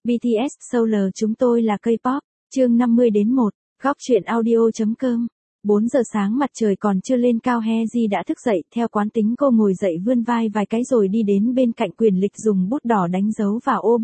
BTS Solar chúng tôi là K-pop, chương 50 đến 1, góc truyện audio.com. 4 giờ sáng mặt trời còn chưa lên cao, Heji đã thức dậy, theo quán tính cô ngồi dậy vươn vai vài cái rồi đi đến bên cạnh quyển lịch dùng bút đỏ đánh dấu vào ô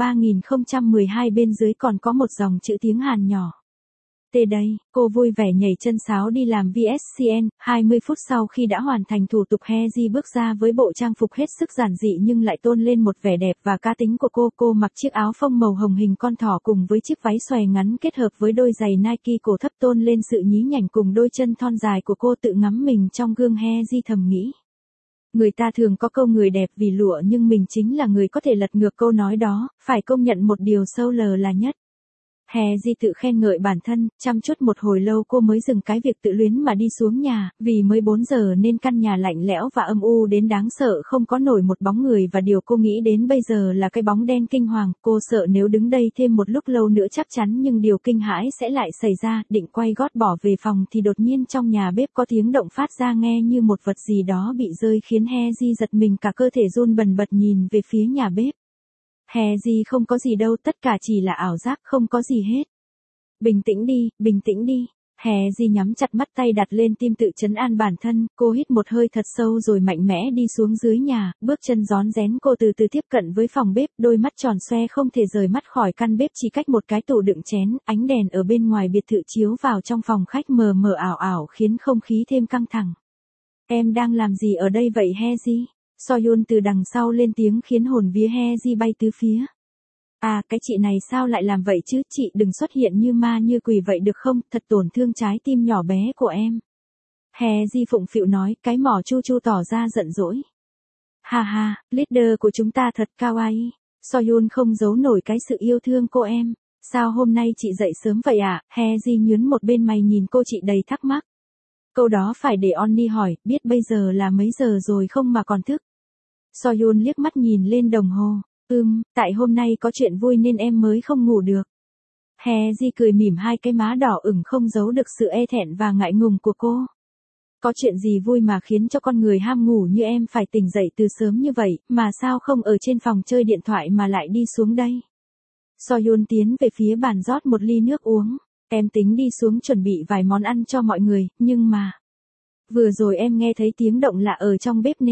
3012 bên dưới còn có một dòng chữ tiếng Hàn nhỏ. Tê đây, cô vui vẻ nhảy chân sáo đi làm VSCN, 20 phút sau khi đã hoàn thành thủ tục Heji bước ra với bộ trang phục hết sức giản dị nhưng lại tôn lên một vẻ đẹp và cá tính của cô mặc chiếc áo phông màu hồng hình con thỏ cùng với chiếc váy xòe ngắn kết hợp với đôi giày Nike cổ thấp tôn lên sự nhí nhảnh cùng đôi chân thon dài của cô tự ngắm mình trong gương. Heji thầm nghĩ. Người ta thường có câu người đẹp vì lụa nhưng mình chính là người có thể lật ngược câu nói đó, phải công nhận một điều Solar là nhất. Heji tự khen ngợi bản thân, chăm chút một hồi lâu cô mới dừng cái việc tự luyến mà đi xuống nhà, vì mới 4 giờ nên căn nhà lạnh lẽo và âm u đến đáng sợ không có nổi một bóng người và điều cô nghĩ đến bây giờ là cái bóng đen kinh hoàng, cô sợ nếu đứng đây thêm một lúc lâu nữa chắc chắn nhưng điều kinh hãi sẽ lại xảy ra, định quay gót bỏ về phòng thì đột nhiên trong nhà bếp có tiếng động phát ra nghe như một vật gì đó bị rơi khiến Heji giật mình cả cơ thể run bần bật nhìn về phía nhà bếp. Heji không có gì đâu, tất cả chỉ là ảo giác, không có gì hết. Bình tĩnh đi, bình tĩnh đi. Heji nhắm chặt mắt tay đặt lên tim tự trấn an bản thân, cô hít một hơi thật sâu rồi mạnh mẽ đi xuống dưới nhà, bước chân rón rén cô từ từ tiếp cận với phòng bếp, đôi mắt tròn xoe không thể rời mắt khỏi căn bếp chỉ cách một cái tủ đựng chén, ánh đèn ở bên ngoài biệt thự chiếu vào trong phòng khách mờ mờ ảo ảo khiến không khí thêm căng thẳng. Em đang làm gì ở đây vậy Heji? Soyun từ đằng sau lên tiếng khiến hồn vía Heji bay tứ phía. À, cái chị này sao lại làm vậy chứ, chị đừng xuất hiện như ma như quỷ vậy được không, thật tổn thương trái tim nhỏ bé của em. Heji phụng phịu nói, cái mỏ chu chu tỏ ra giận dỗi. Ha ha, leader của chúng ta thật kawaii. Soyun không giấu nổi cái sự yêu thương cô em. Sao hôm nay chị dậy sớm vậy ạ? Heji nhướng một bên mày nhìn cô chị đầy thắc mắc. Câu đó phải để Onni hỏi, biết bây giờ là mấy giờ rồi không mà còn thức. Soyun liếc mắt nhìn lên đồng hồ. Tại hôm nay có chuyện vui nên em mới không ngủ được. Heji cười mỉm, hai cái má đỏ ửng không giấu được sự e thẹn và ngại ngùng của cô. Có chuyện gì vui mà khiến cho con người ham ngủ như em phải tỉnh dậy từ sớm như vậy, mà sao không ở trên phòng chơi điện thoại mà lại đi xuống đây? Soyun tiến về phía bàn rót một ly nước uống. Em tính đi xuống chuẩn bị vài món ăn cho mọi người, nhưng mà... Vừa rồi em nghe thấy tiếng động lạ ở trong bếp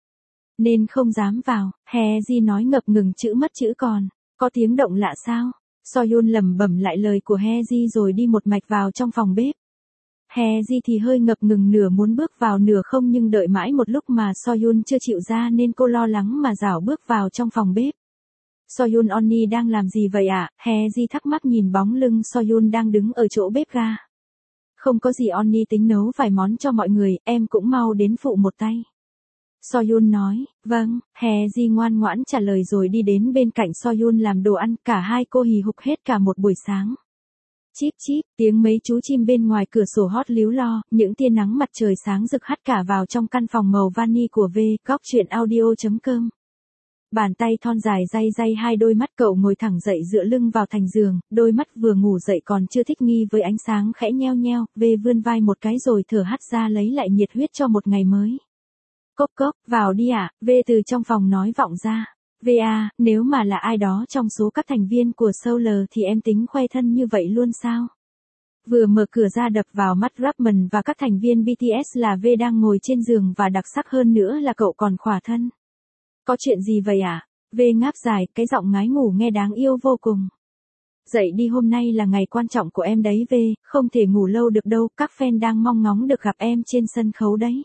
nên không dám vào. Heji nói ngập ngừng chữ mất chữ còn. Có tiếng động lạ sao? Soyun lẩm bẩm lại lời của Heji rồi đi một mạch vào trong phòng bếp. Heji thì hơi ngập ngừng nửa muốn bước vào nửa không nhưng đợi mãi một lúc mà Soyun chưa chịu ra nên cô lo lắng mà rảo bước vào trong phòng bếp. Soyun, Onni đang làm gì vậy ạ? Heji thắc mắc nhìn bóng lưng Soyun đang đứng ở chỗ bếp ga. Không có gì, Onni tính nấu vài món cho mọi người, em cũng mau đến phụ một tay. Soyun nói, vâng, Heji ngoan ngoãn trả lời rồi đi đến bên cạnh Soyun làm đồ ăn, cả hai cô hì hục hết cả một buổi sáng. Chíp chíp, tiếng mấy chú chim bên ngoài cửa sổ hót líu lo, những tia nắng mặt trời sáng rực hắt cả vào trong căn phòng màu vani của góc truyện audio.com. Bàn tay thon dài day day hai đôi mắt cậu ngồi thẳng dậy dựa lưng vào thành giường, đôi mắt vừa ngủ dậy còn chưa thích nghi với ánh sáng khẽ nheo nheo, vươn vai một cái rồi thở hắt ra lấy lại nhiệt huyết cho một ngày mới. Cốc cốc, vào đi ạ, từ trong phòng nói vọng ra. Nếu mà là ai đó trong số các thành viên của Solar thì em tính khoe thân như vậy luôn sao? Vừa mở cửa ra đập vào mắt Rapman và các thành viên BTS là đang ngồi trên giường và đặc sắc hơn nữa là cậu còn khỏa thân. Có chuyện gì vậy ạ? Ngáp dài, cái giọng ngái ngủ nghe đáng yêu vô cùng. Dậy đi, hôm nay là ngày quan trọng của em đấy không thể ngủ lâu được đâu, các fan đang mong ngóng được gặp em trên sân khấu đấy.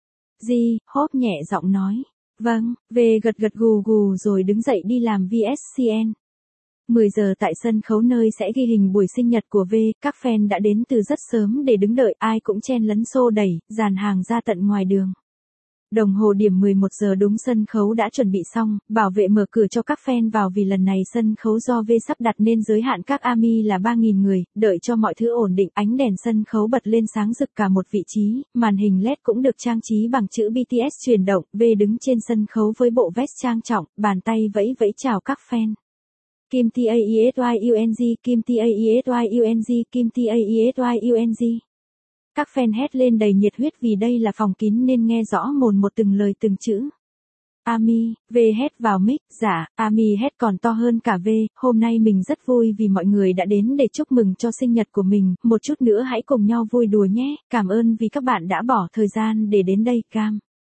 Hope nhẹ giọng nói. Vâng, gật gật gù gù rồi đứng dậy đi làm VSCN. 10 giờ tại sân khấu nơi sẽ ghi hình buổi sinh nhật của các fan đã đến từ rất sớm để đứng đợi, ai cũng chen lấn xô đẩy, dàn hàng ra tận ngoài đường. Đồng hồ điểm 11 giờ đúng, sân khấu đã chuẩn bị xong, bảo vệ mở cửa cho các fan vào vì lần này sân khấu do sắp đặt nên giới hạn các ARMY là 3.000 người, đợi cho mọi thứ ổn định, ánh đèn sân khấu bật lên sáng rực cả một vị trí, màn hình LED cũng được trang trí bằng chữ BTS chuyển động, đứng trên sân khấu với bộ vest trang trọng, bàn tay vẫy vẫy chào các fan. Kim Taesyung, Kim Taesyung, Kim Taesyung. Các fan hét lên đầy nhiệt huyết vì đây là phòng kín nên nghe rõ mồn một từng lời từng chữ. Ami, V hét vào mic, dạ, Ami hét còn to hơn cả V, hôm nay mình rất vui vì mọi người đã đến để chúc mừng cho sinh nhật của mình, một chút nữa hãy cùng nhau vui đùa nhé, cảm ơn vì các bạn đã bỏ thời gian để đến đây, cam.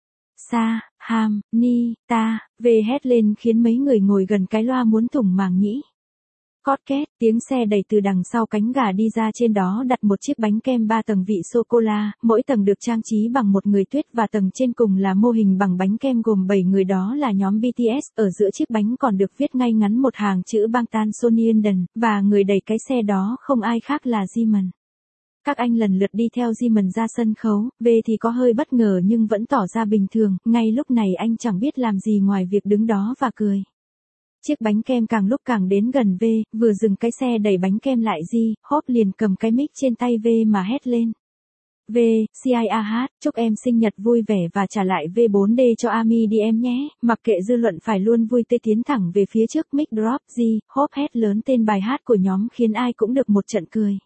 Sa, ham, ni, ta, V hét lên khiến mấy người ngồi gần cái loa muốn thủng màng nhĩ. Cót két, tiếng xe đẩy từ đằng sau cánh gà đi ra, trên đó đặt một chiếc bánh kem 3 tầng vị sô-cô-la, mỗi tầng được trang trí bằng một người tuyết và tầng trên cùng là mô hình bằng bánh kem gồm 7 người, đó là nhóm BTS, ở giữa chiếc bánh còn được viết ngay ngắn một hàng chữ Bangtan Sonyeondan, và người đẩy cái xe đó không ai khác là Jimin. Các anh lần lượt đi theo Jimin ra sân khấu, V thì có hơi bất ngờ nhưng vẫn tỏ ra bình thường, ngay lúc này anh chẳng biết làm gì ngoài việc đứng đó và cười. Chiếc bánh kem càng lúc càng đến gần V, vừa dừng cái xe đẩy bánh kem lại Hop liền cầm cái mic trên tay V mà hét lên. V, CIAH, chúc em sinh nhật vui vẻ và trả lại V4D cho Ami đi em nhé, mặc kệ dư luận phải luôn vui tươi tiến thẳng về phía trước, mic drop Hop hét lớn tên bài hát của nhóm khiến ai cũng được một trận cười.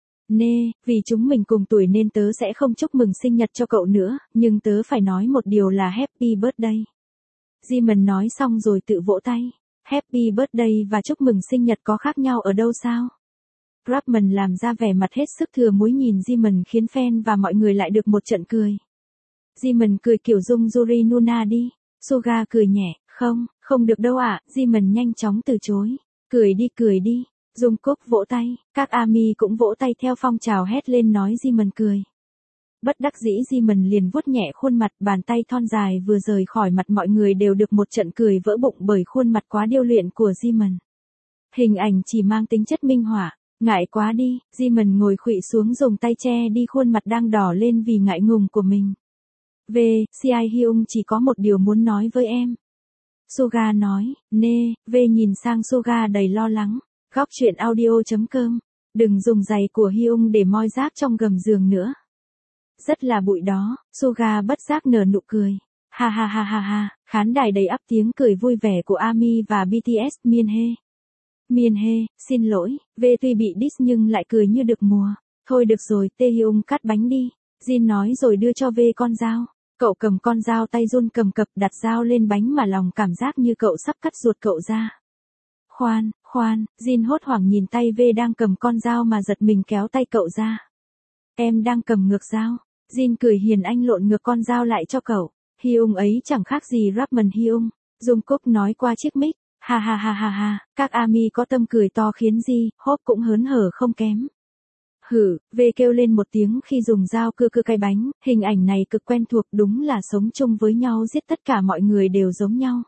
Nê, vì chúng mình cùng tuổi nên tớ sẽ không chúc mừng sinh nhật cho cậu nữa, nhưng tớ phải nói một điều là Happy Birthday. Jimin nói xong rồi tự vỗ tay. Happy Birthday và chúc mừng sinh nhật có khác nhau ở đâu sao? Rapman làm ra vẻ mặt hết sức thừa muối nhìn Jimin khiến fan và mọi người lại được một trận cười. Jimin cười kiểu Dung Yuri Nuna đi. Suga cười nhẹ, không được đâu ạ, Jimin nhanh chóng từ chối. Cười đi. Jungkook vỗ tay, các ARMY cũng vỗ tay theo phong trào hét lên nói Jimin cười. Bất đắc dĩ Jimin liền vuốt nhẹ khuôn mặt, bàn tay thon dài vừa rời khỏi mặt mọi người đều được một trận cười vỡ bụng bởi khuôn mặt quá điêu luyện của Jimin. Hình ảnh chỉ mang tính chất minh họa, ngại quá đi, Jimin ngồi khuỵu xuống dùng tay che đi khuôn mặt đang đỏ lên vì ngại ngùng của mình. V, CI Hyung chỉ có một điều muốn nói với em. Suga nói, nê, V nhìn sang Suga đầy lo lắng. Góc truyện audio.com, đừng dùng giày của Hyung để moi rác trong gầm giường nữa. Rất là bụi đó, Suga bất giác nở nụ cười. Ha, khán đài đầy ắp tiếng cười vui vẻ của ARMY và BTS. Mienhe, xin lỗi, V tuy bị diss nhưng lại cười như được mùa. Thôi được rồi, Taehyung cắt bánh đi. Jin nói rồi đưa cho V con dao. Cậu cầm con dao tay run cầm cập đặt dao lên bánh mà lòng cảm giác như cậu sắp cắt ruột cậu ra. Khoan, Jin hốt hoảng nhìn tay V đang cầm con dao mà giật mình kéo tay cậu ra. Em đang cầm ngược dao. Jin cười hiền, anh lộn ngược con dao lại cho cậu. Hyung ấy chẳng khác gì Rapman Hyung. Jungkook nói qua chiếc mic. Ha, các ARMY có tâm cười to khiến Hop cũng hớn hở không kém. V kêu lên một tiếng khi dùng dao cưa cái bánh, hình ảnh này cực quen thuộc, đúng là sống chung với nhau giết tất cả mọi người đều giống nhau.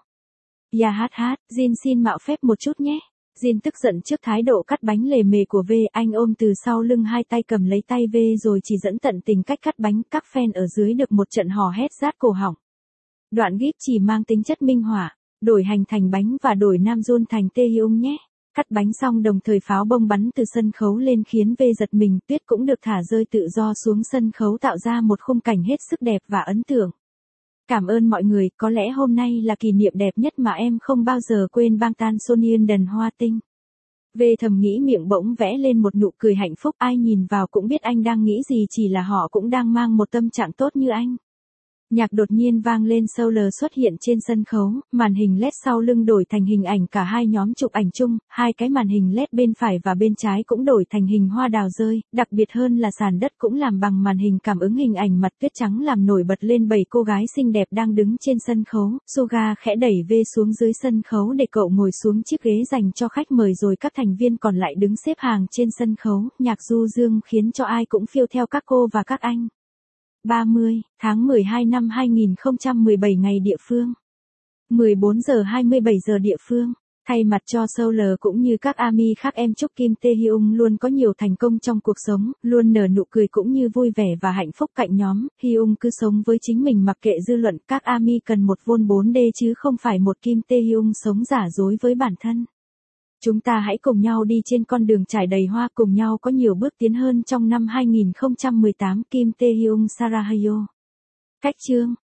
Jin xin mạo phép một chút nhé. Jin tức giận trước thái độ cắt bánh lề mề của V, anh ôm từ sau lưng hai tay cầm lấy tay V rồi chỉ dẫn tận tình cách cắt bánh, các fan ở dưới được một trận hò hét rát cổ họng. Đoạn clip chỉ mang tính chất minh họa, đổi hành thành bánh và đổi Namjoon thành Taehyung nhé. Cắt bánh xong đồng thời pháo bông bắn từ sân khấu lên khiến V giật mình, tuyết cũng được thả rơi tự do xuống sân khấu tạo ra một khung cảnh hết sức đẹp và ấn tượng. Cảm ơn mọi người, có lẽ hôm nay là kỷ niệm đẹp nhất mà em không bao giờ quên. Bangtan Sonyeondan Hoa Tinh. V thầm nghĩ, miệng bỗng vẽ lên một nụ cười hạnh phúc, ai nhìn vào cũng biết anh đang nghĩ gì, chỉ là họ cũng đang mang một tâm trạng tốt như anh. Nhạc đột nhiên vang lên, Solar xuất hiện trên sân khấu, màn hình LED sau lưng đổi thành hình ảnh cả hai nhóm chụp ảnh chung, hai cái màn hình LED bên phải và bên trái cũng đổi thành hình hoa đào rơi, đặc biệt hơn là sàn đất cũng làm bằng màn hình cảm ứng hình ảnh mặt tuyết trắng làm nổi bật lên 7 cô gái xinh đẹp đang đứng trên sân khấu. Suga khẽ đẩy V xuống dưới sân khấu để cậu ngồi xuống chiếc ghế dành cho khách mời rồi các thành viên còn lại đứng xếp hàng trên sân khấu, nhạc du dương khiến cho ai cũng phiêu theo các cô và các anh. 30 tháng 12 năm 2017 ngày địa phương. 14 giờ 27 giờ địa phương. Thay mặt cho Solar cũng như các ARMY khác, em chúc Kim Taehyung luôn có nhiều thành công trong cuộc sống, luôn nở nụ cười cũng như vui vẻ và hạnh phúc cạnh nhóm. Hyung cứ sống với chính mình mặc kệ dư luận, các ARMY cần một Von 4D chứ không phải một Kim Taehyung sống giả dối với bản thân. Chúng ta hãy cùng nhau đi trên con đường trải đầy hoa, cùng nhau có nhiều bước tiến hơn trong năm 2018. Kim Taehyung Sarahayo. Cách chương